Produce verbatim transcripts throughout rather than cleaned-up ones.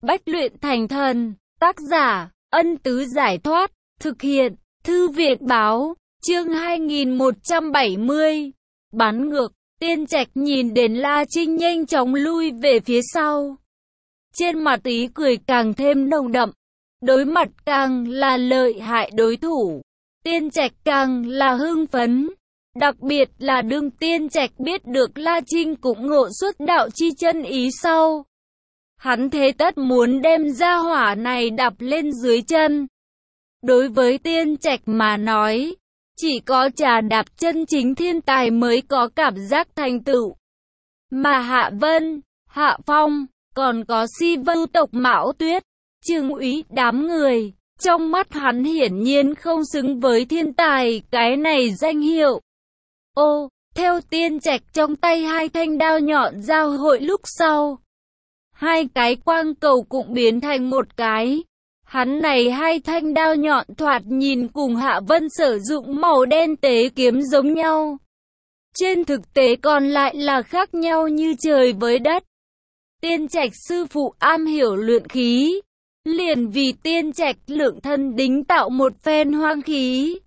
Bách luyện thành thần, tác giả, Ân Tứ Giải Thoát, thực hiện, Thư viện Báo, chương hai nghìn một trăm bảy mươi. Bắn ngược, Tiên Trạch nhìn đến La Trinh nhanh chóng lui về phía sau. Trên mặt ý cười càng thêm nồng đậm, đối mặt càng là lợi hại đối thủ. Tiên Trạch càng là hưng phấn, đặc biệt là đương Tiên Trạch biết được La Trinh cũng ngộ xuất đạo chi chân ý sau. Hắn thế tất muốn đem gia hỏa này đạp lên dưới chân. Đối với Tiên Trạch mà nói, chỉ có trà đạp chân chính thiên tài mới có cảm giác thành tựu. Mà Hạ Vân, Hạ Phong, còn có Si Vưu tộc Mão Tuyết, Trương Úy đám người, trong mắt hắn hiển nhiên không xứng với thiên tài cái này danh hiệu. Ô, theo Tiên Trạch trong tay hai thanh đao nhọn giao hội lúc sau, hai cái quang cầu cũng biến thành một cái. Hắn này hai thanh đao nhọn thoạt nhìn cùng Hạ Vân sử dụng màu đen tế kiếm giống nhau. Trên thực tế còn lại là khác nhau như trời với đất. Tiên Trạch sư phụ am hiểu luyện khí, liền vì Tiên Trạch lượng thân đính tạo một phen hoang khí.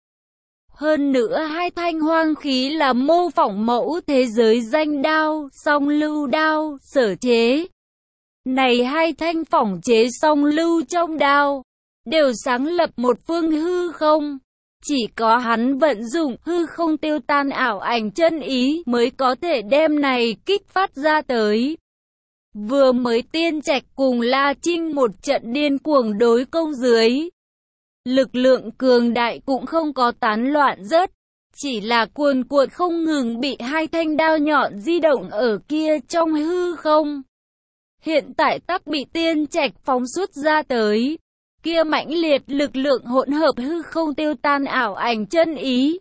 Hơn nữa hai thanh hoang khí là mô phỏng mẫu thế giới danh đao, song lưu đao, sở chế. Này hai thanh phỏng chế song lưu trong đao, đều sáng lập một phương hư không. Chỉ có hắn vận dụng hư không tiêu tan ảo ảnh chân ý mới có thể đem này kích phát ra tới. Vừa mới Tiên Trạch cùng La Trinh một trận điên cuồng đối công dưới. Lực lượng cường đại cũng không có tán loạn rớt, chỉ là cuồn cuộn không ngừng bị hai thanh đao nhọn di động ở kia trong hư không. Hiện tại tắc bị Tiên Trạch phóng xuất ra tới, kia mãnh liệt lực lượng hỗn hợp hư không tiêu tan ảo ảnh chân ý,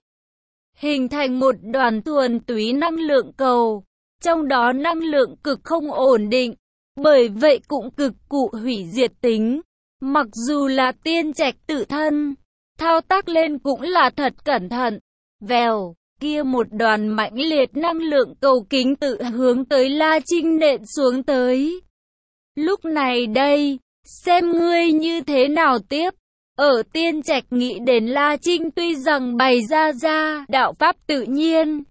hình thành một đoàn thuần túy năng lượng cầu, trong đó năng lượng cực không ổn định, bởi vậy cũng cực cụ hủy diệt tính. Mặc dù là Tiên Trạch tự thân, thao tác lên cũng là thật cẩn thận. Vèo, kia một đoàn mãnh liệt năng lượng cầu kính tự hướng tới La Trinh nện xuống tới. Lúc này đây, xem ngươi như thế nào tiếp. Ở Tiên Trạch nghĩ đến La Trinh tuy rằng bày ra ra đạo pháp tự nhiên,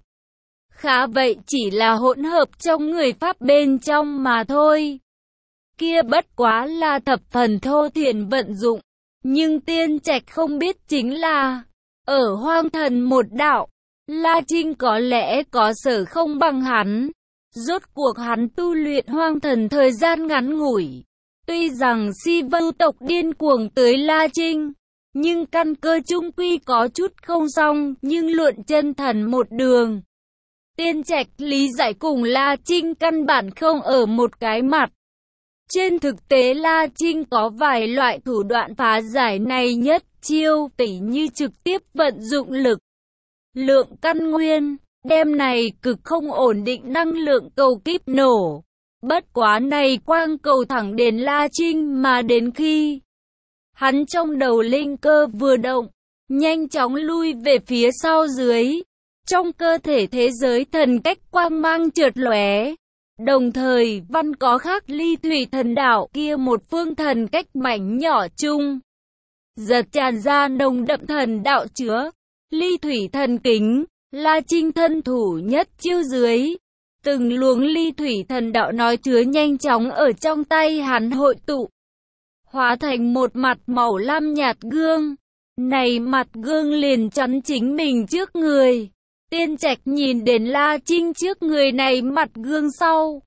khá vậy chỉ là hỗn hợp trong người pháp bên trong mà thôi. Kia bất quá là thập phần thô thiển vận dụng, nhưng Tiên Trạch không biết chính là, ở hoang thần một đạo, La Trinh có lẽ có sở không bằng hắn. Rốt cuộc hắn tu luyện hoang thần thời gian ngắn ngủi. Tuy rằng Si Vưu tộc điên cuồng tới La Trinh, nhưng căn cơ chung quy có chút không xong, nhưng luận chân thần một đường. Tiên Trạch lý giải cùng La Trinh căn bản không ở một cái mặt. Trên thực tế La Trinh có vài loại thủ đoạn phá giải này nhất chiêu, tỉ như trực tiếp vận dụng lực lượng căn nguyên, đem này cực không ổn định năng lượng cầu kíp nổ. Bất quá này quang cầu thẳng đến La Trinh mà đến khi hắn trong đầu linh cơ vừa động, nhanh chóng lui về phía sau dưới. Trong cơ thể thế giới thần cách quang mang chợt lóe. Đồng thời văn có khắc ly thủy thần đạo kia một phương thần cách mảnh nhỏ chung. Giật tràn ra nồng đậm thần đạo chứa. Ly thủy thần kính, La Trinh thân thủ nhất chiêu dưới. Từng luồng ly thủy thần đạo nói chứa nhanh chóng ở trong tay hắn hội tụ, hóa thành một mặt màu lam nhạt gương. Này mặt gương liền chắn chính mình trước người. Tiên Trạch nhìn đến La Trinh trước người này mặt gương sau,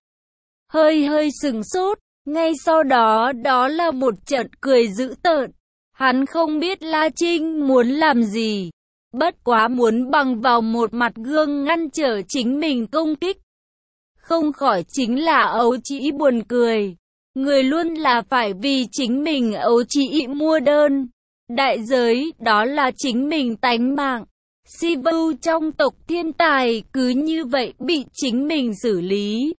hơi hơi sừng sốt, ngay sau đó đó là một trận cười dữ tợn. Hắn không biết La Trinh muốn làm gì, bất quá muốn bằng vào một mặt gương ngăn trở chính mình công kích. Không khỏi chính là ấu trĩ buồn cười. Người luôn là phải vì chính mình ấu trĩ mua đơn. Đại giới đó là chính mình tánh mạng. Si Vưu trong tộc thiên tài cứ như vậy bị chính mình xử lý.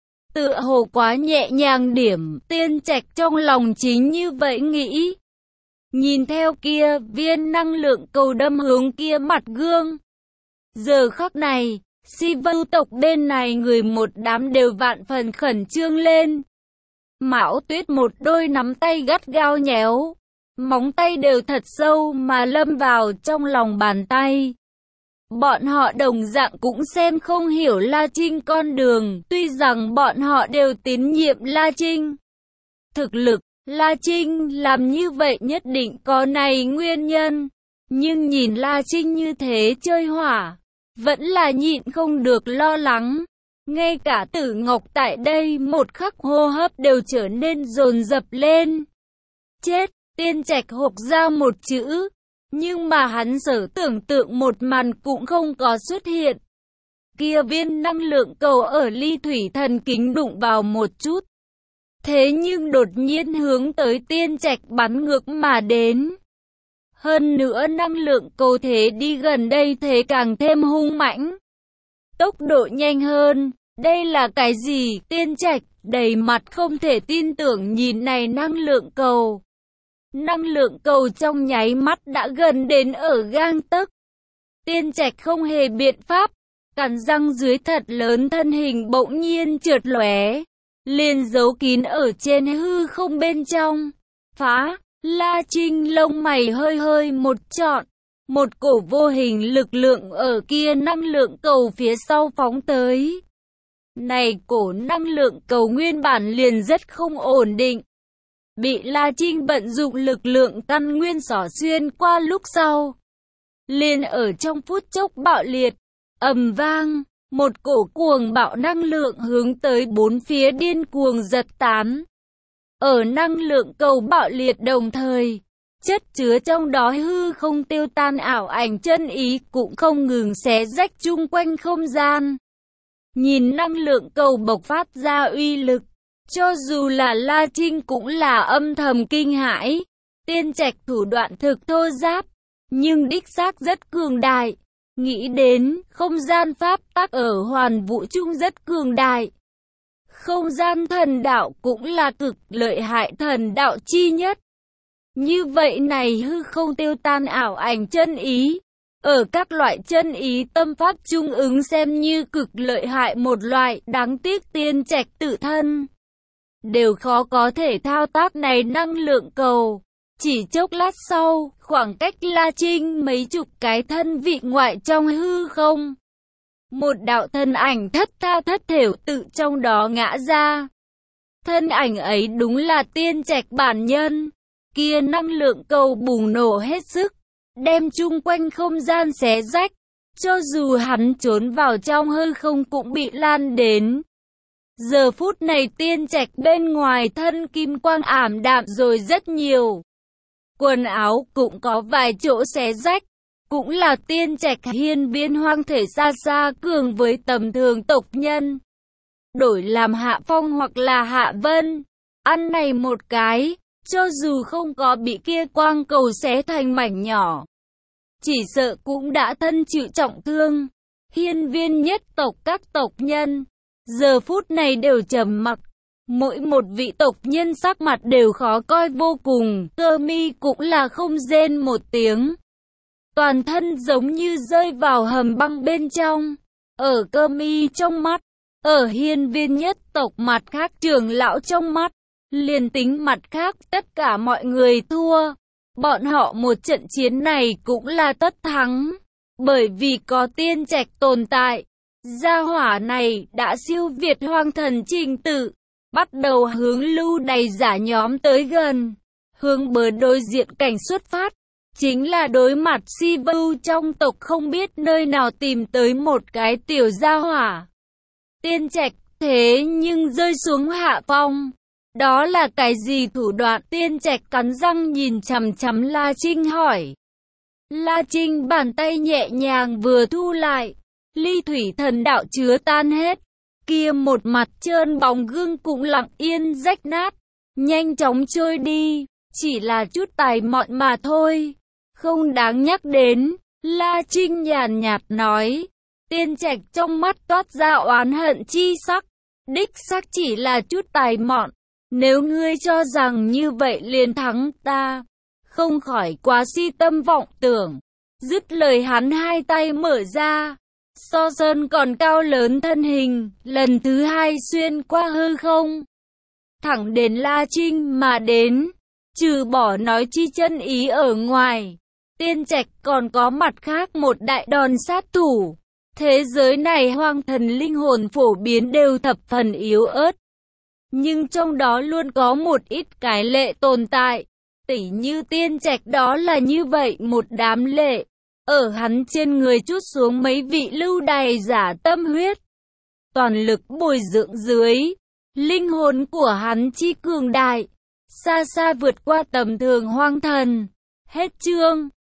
Tựa hồ quá nhẹ nhàng điểm, Tiên Trạch trong lòng chính như vậy nghĩ. Nhìn theo kia viên năng lượng cầu đâm hướng kia mặt gương. Giờ khắc này, Si Vưu tộc bên này người một đám đều vạn phần khẩn trương lên. Mão Tuyết một đôi nắm tay gắt gao nhéo, móng tay đều thật sâu mà lâm vào trong lòng bàn tay. Bọn họ đồng dạng cũng xem không hiểu La Trinh con đường, tuy rằng bọn họ đều tín nhiệm La Trinh. Thực lực, La Trinh làm như vậy nhất định có này nguyên nhân, nhưng nhìn La Trinh như thế chơi hỏa, vẫn là nhịn không được lo lắng. Ngay cả Tử Ngọc tại đây một khắc hô hấp đều trở nên dồn dập lên. Chết, Tiên Trạch hộc ra một chữ, nhưng mà hắn sở tưởng tượng một màn cũng không có xuất hiện. Kia viên năng lượng cầu ở ly thủy thần kính đụng vào một chút. Thế nhưng đột nhiên hướng tới Tiên Trạch bắn ngược mà đến. Hơn nữa năng lượng cầu thế đi gần đây thế càng thêm hung mãnh. Tốc độ nhanh hơn, đây là cái gì? Tiên Trạch đầy mặt không thể tin tưởng nhìn này năng lượng cầu. Năng lượng cầu trong nháy mắt đã gần đến ở gang tấc. Tiên Trạch không hề biện pháp, cắn răng dưới thật lớn thân hình bỗng nhiên trượt lóe, liền giấu kín ở trên hư không bên trong. Phá! La Trinh lông mày hơi hơi một trọn, một cổ vô hình lực lượng ở kia năng lượng cầu phía sau phóng tới. Này cổ năng lượng cầu nguyên bản liền rất không ổn định. Bị La Trinh vận dụng lực lượng căn nguyên xỏ xuyên qua lúc sau. Liền ở trong phút chốc bạo liệt, ầm vang, một cổ cuồng bạo năng lượng hướng tới bốn phía điên cuồng giật tán. Ở năng lượng cầu bạo liệt đồng thời, chất chứa trong đó hư không tiêu tan ảo ảnh chân ý cũng không ngừng xé rách chung quanh không gian. Nhìn năng lượng cầu bộc phát ra uy lực, cho dù là La Trinh cũng là âm thầm kinh hãi. Tiên Trạch thủ đoạn thực thô giáp, nhưng đích xác rất cường đại. Nghĩ đến, không gian pháp tắc ở hoàn vũ trung rất cường đại. Không gian thần đạo cũng là cực lợi hại thần đạo chi nhất. Như vậy này hư không tiêu tan ảo ảnh chân ý, ở các loại chân ý tâm pháp trung ứng xem như cực lợi hại một loại, đáng tiếc Tiên Trạch tự thân đều khó có thể thao tác này năng lượng cầu. Chỉ chốc lát sau, khoảng cách La Trinh mấy chục cái thân vị ngoại trong hư không. Một đạo thân ảnh thất tha thất thểu tự trong đó ngã ra. Thân ảnh ấy đúng là Tiên Trạch bản nhân. Kia năng lượng cầu bùng nổ hết sức, đem chung quanh không gian xé rách. Cho dù hắn trốn vào trong hư không cũng bị lan đến. Giờ phút này Tiên Trạch bên ngoài thân kim quang ảm đạm rồi rất nhiều. Quần áo cũng có vài chỗ xé rách. Cũng là Tiên Trạch hiên viên hoang thể xa xa cường với tầm thường tộc nhân. Đổi làm Hạ Phong hoặc là Hạ Vân, ăn này một cái, cho dù không có bị kia quang cầu xé thành mảnh nhỏ, chỉ sợ cũng đã thân chịu trọng thương. Hiên viên nhất tộc các tộc nhân, giờ phút này đều trầm mặc. Mỗi một vị tộc nhân sắc mặt đều khó coi vô cùng, Cơ Mi cũng là không rên một tiếng. Toàn thân giống như rơi vào hầm băng bên trong. Ở Cơ Mi trong mắt, ở hiên viên nhất tộc mặt khác trưởng lão trong mắt, liền tính mặt khác tất cả mọi người thua. Bọn họ một trận chiến này cũng là tất thắng. Bởi vì có Tiên Trạch tồn tại, gia hỏa này đã siêu việt hoang thần trình tự, bắt đầu hướng lưu đày giả nhóm tới gần, hướng bờ đối diện cảnh xuất phát. Chính là đối mặt si vưu trong tộc không biết nơi nào tìm tới một cái tiểu gia hỏa. Tiên Trạch thế nhưng rơi xuống hạ phong. Đó là cái gì thủ đoạn? Tiên Trạch cắn răng nhìn chằm chằm La Trinh hỏi. La Trinh bàn tay nhẹ nhàng vừa thu lại, ly thủy thần đạo chứa tan hết. Kia một mặt trơn bóng gương cũng lặng yên rách nát, nhanh chóng trôi đi, chỉ là chút tài mọn mà thôi. Không đáng nhắc đến, La Trinh nhàn nhạt nói. Tiên Trạch trong mắt toát ra oán hận chi sắc. Đích xác chỉ là chút tài mọn. Nếu ngươi cho rằng như vậy liền thắng ta, không khỏi quá si tâm vọng tưởng. Dứt lời hắn hai tay mở ra, so sơn còn cao lớn thân hình, lần thứ hai xuyên qua hư không. thẳng đến La Trinh mà đến. Trừ bỏ nói chi chân ý ở ngoài, Tiên Trạch còn có mặt khác một đại đòn sát thủ. Thế giới này hoang thần linh hồn phổ biến đều thập phần yếu ớt. Nhưng trong đó luôn có một ít cái lệ tồn tại. Tỉ như Tiên Trạch đó là như vậy một đám lệ. Ở hắn trên người trút xuống mấy vị lưu đày giả tâm huyết. Toàn lực bồi dưỡng dưới. Linh hồn của hắn chi cường đại. Xa xa vượt qua tầm thường hoang thần. Hết chương.